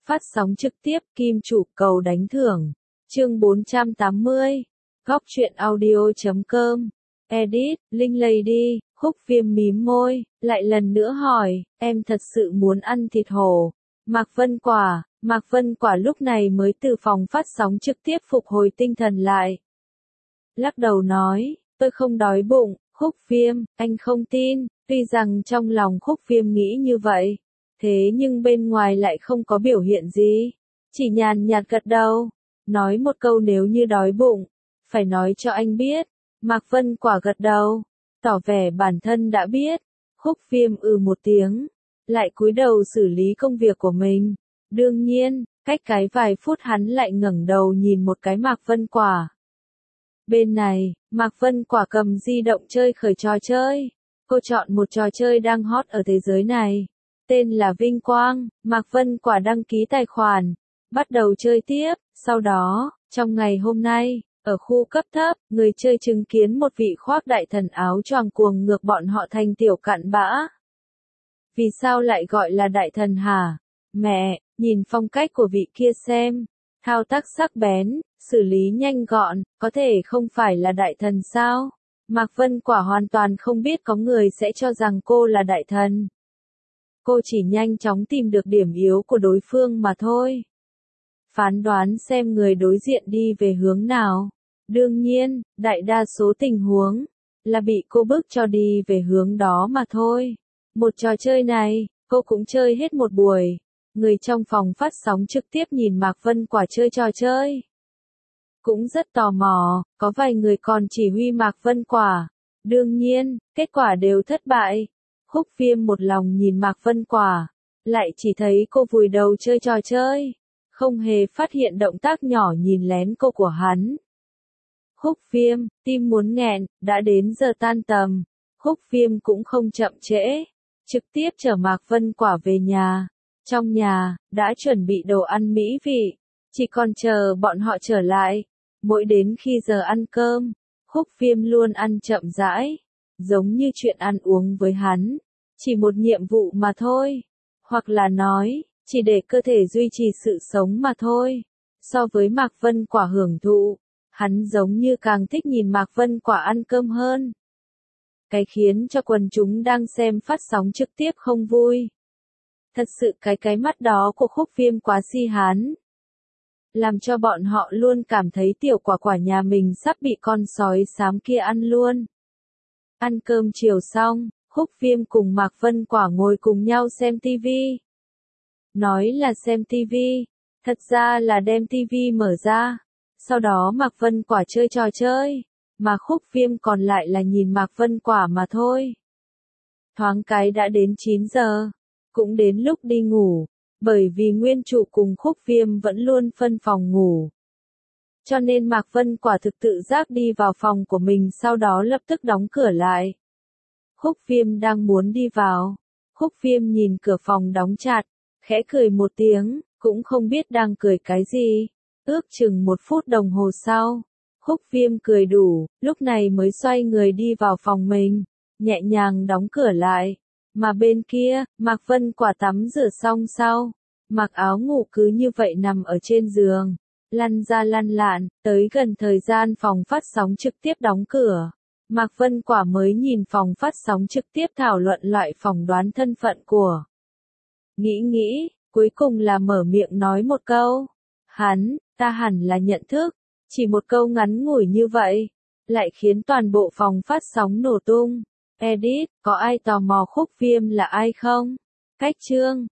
Phát sóng trực tiếp Kim Chủ cầu đánh thưởng. Chương 480. Góc truyện audio.com. Edit, Linh Lady, Khúc Viêm mím môi, lại lần nữa hỏi, em thật sự muốn ăn thịt hổ. Mạc Vân Quả lúc này mới từ phòng phát sóng trực tiếp phục hồi tinh thần lại. Lắc đầu nói, tôi không đói bụng. Khúc Viêm, anh không tin. Tuy rằng trong lòng Khúc Viêm nghĩ như vậy, thế nhưng bên ngoài lại không có biểu hiện gì, chỉ nhàn nhạt gật đầu, nói một câu nếu như đói bụng, phải nói cho anh biết. Mạc Vân Quả gật đầu, tỏ vẻ bản thân đã biết. Khúc Viêm một tiếng, lại cúi đầu xử lý công việc của mình. Đương nhiên, cách cái vài phút hắn lại ngẩng đầu nhìn một cái Mạc Vân Quả. Bên này, Mạc Vân Quả cầm di động chơi khởi trò chơi. Cô chọn một trò chơi đang hot ở thế giới này, tên là Vinh Quang. Mạc Vân Quả đăng ký tài khoản, bắt đầu chơi tiếp. Sau đó, trong ngày hôm nay, ở khu cấp thấp, người chơi chứng kiến một vị khoác đại thần áo choàng cuồng ngược bọn họ thành tiểu cặn bã. Vì sao lại gọi là đại thần hả? Mẹ, nhìn phong cách của vị kia xem, thao tác sắc bén, xử lý nhanh gọn, có thể không phải là đại thần sao? Mạc Vân Quả hoàn toàn không biết có người sẽ cho rằng cô là đại thần. Cô chỉ nhanh chóng tìm được điểm yếu của đối phương mà thôi. Phán đoán xem người đối diện đi về hướng nào. Đương nhiên, đại đa số tình huống là bị cô bức cho đi về hướng đó mà thôi. Một trò chơi này, cô cũng chơi hết một buổi. Người trong phòng phát sóng trực tiếp nhìn Mạc Vân Quả chơi trò chơi, cũng rất tò mò, có vài người còn chỉ huy Mạc Vân Quả. Đương nhiên, kết quả đều thất bại. Khúc Viêm một lòng nhìn Mạc Vân Quả, lại chỉ thấy cô vùi đầu chơi trò chơi, không hề phát hiện động tác nhỏ nhìn lén cô của hắn. Khúc Viêm, tim muốn nghẹn, đã đến giờ tan tầm. Khúc Viêm cũng không chậm trễ, trực tiếp chở Mạc Vân Quả về nhà. Trong nhà, đã chuẩn bị đồ ăn mỹ vị, chỉ còn chờ bọn họ trở lại. Mỗi đến khi giờ ăn cơm, Khúc Viêm luôn ăn chậm rãi, giống như chuyện ăn uống với hắn, chỉ một nhiệm vụ mà thôi. Hoặc là nói, chỉ để cơ thể duy trì sự sống mà thôi. So với Mạc Vân Quả hưởng thụ, hắn giống như càng thích nhìn Mạc Vân Quả ăn cơm hơn. Cái khiến cho quần chúng đang xem phát sóng trực tiếp không vui. Thật sự cái mắt đó của Khúc Viêm quá si hán, làm cho bọn họ luôn cảm thấy tiểu quả quả nhà mình sắp bị con sói xám kia ăn luôn. Ăn cơm chiều xong, Khúc Viêm cùng Mạc Vân Quả ngồi cùng nhau xem tivi. Nói là xem tivi, thật ra là đem tivi mở ra, sau đó Mạc Vân Quả chơi trò chơi, mà Khúc Viêm còn lại là nhìn Mạc Vân Quả mà thôi. Thoáng cái đã đến 9 giờ, cũng đến lúc đi ngủ. Bởi vì nguyên chủ cùng Khúc Viêm vẫn luôn phân phòng ngủ, cho nên Mạc Vân Quả thực tự giác đi vào phòng của mình, sau đó lập tức đóng cửa lại. Khúc Viêm đang muốn đi vào, Khúc Viêm nhìn cửa phòng đóng chặt, khẽ cười một tiếng, cũng không biết đang cười cái gì. Ước chừng 1 phút đồng hồ sau, Khúc Viêm cười đủ, lúc này mới xoay người đi vào phòng mình, nhẹ nhàng đóng cửa lại. Mà bên kia, Mạc Vân Quả tắm rửa xong sau, mặc áo ngủ cứ như vậy nằm ở trên giường, lăn ra lăn lạn, tới gần thời gian phòng phát sóng trực tiếp đóng cửa. Mạc Vân Quả mới nhìn phòng phát sóng trực tiếp thảo luận loại phỏng đoán thân phận của. Nghĩ, cuối cùng là mở miệng nói một câu. Ta hẳn là nhận thức. Chỉ một câu ngắn ngủi như vậy, lại khiến toàn bộ phòng phát sóng nổ tung. Edit, có ai tò mò Khúc Viêm là ai không? Cách chương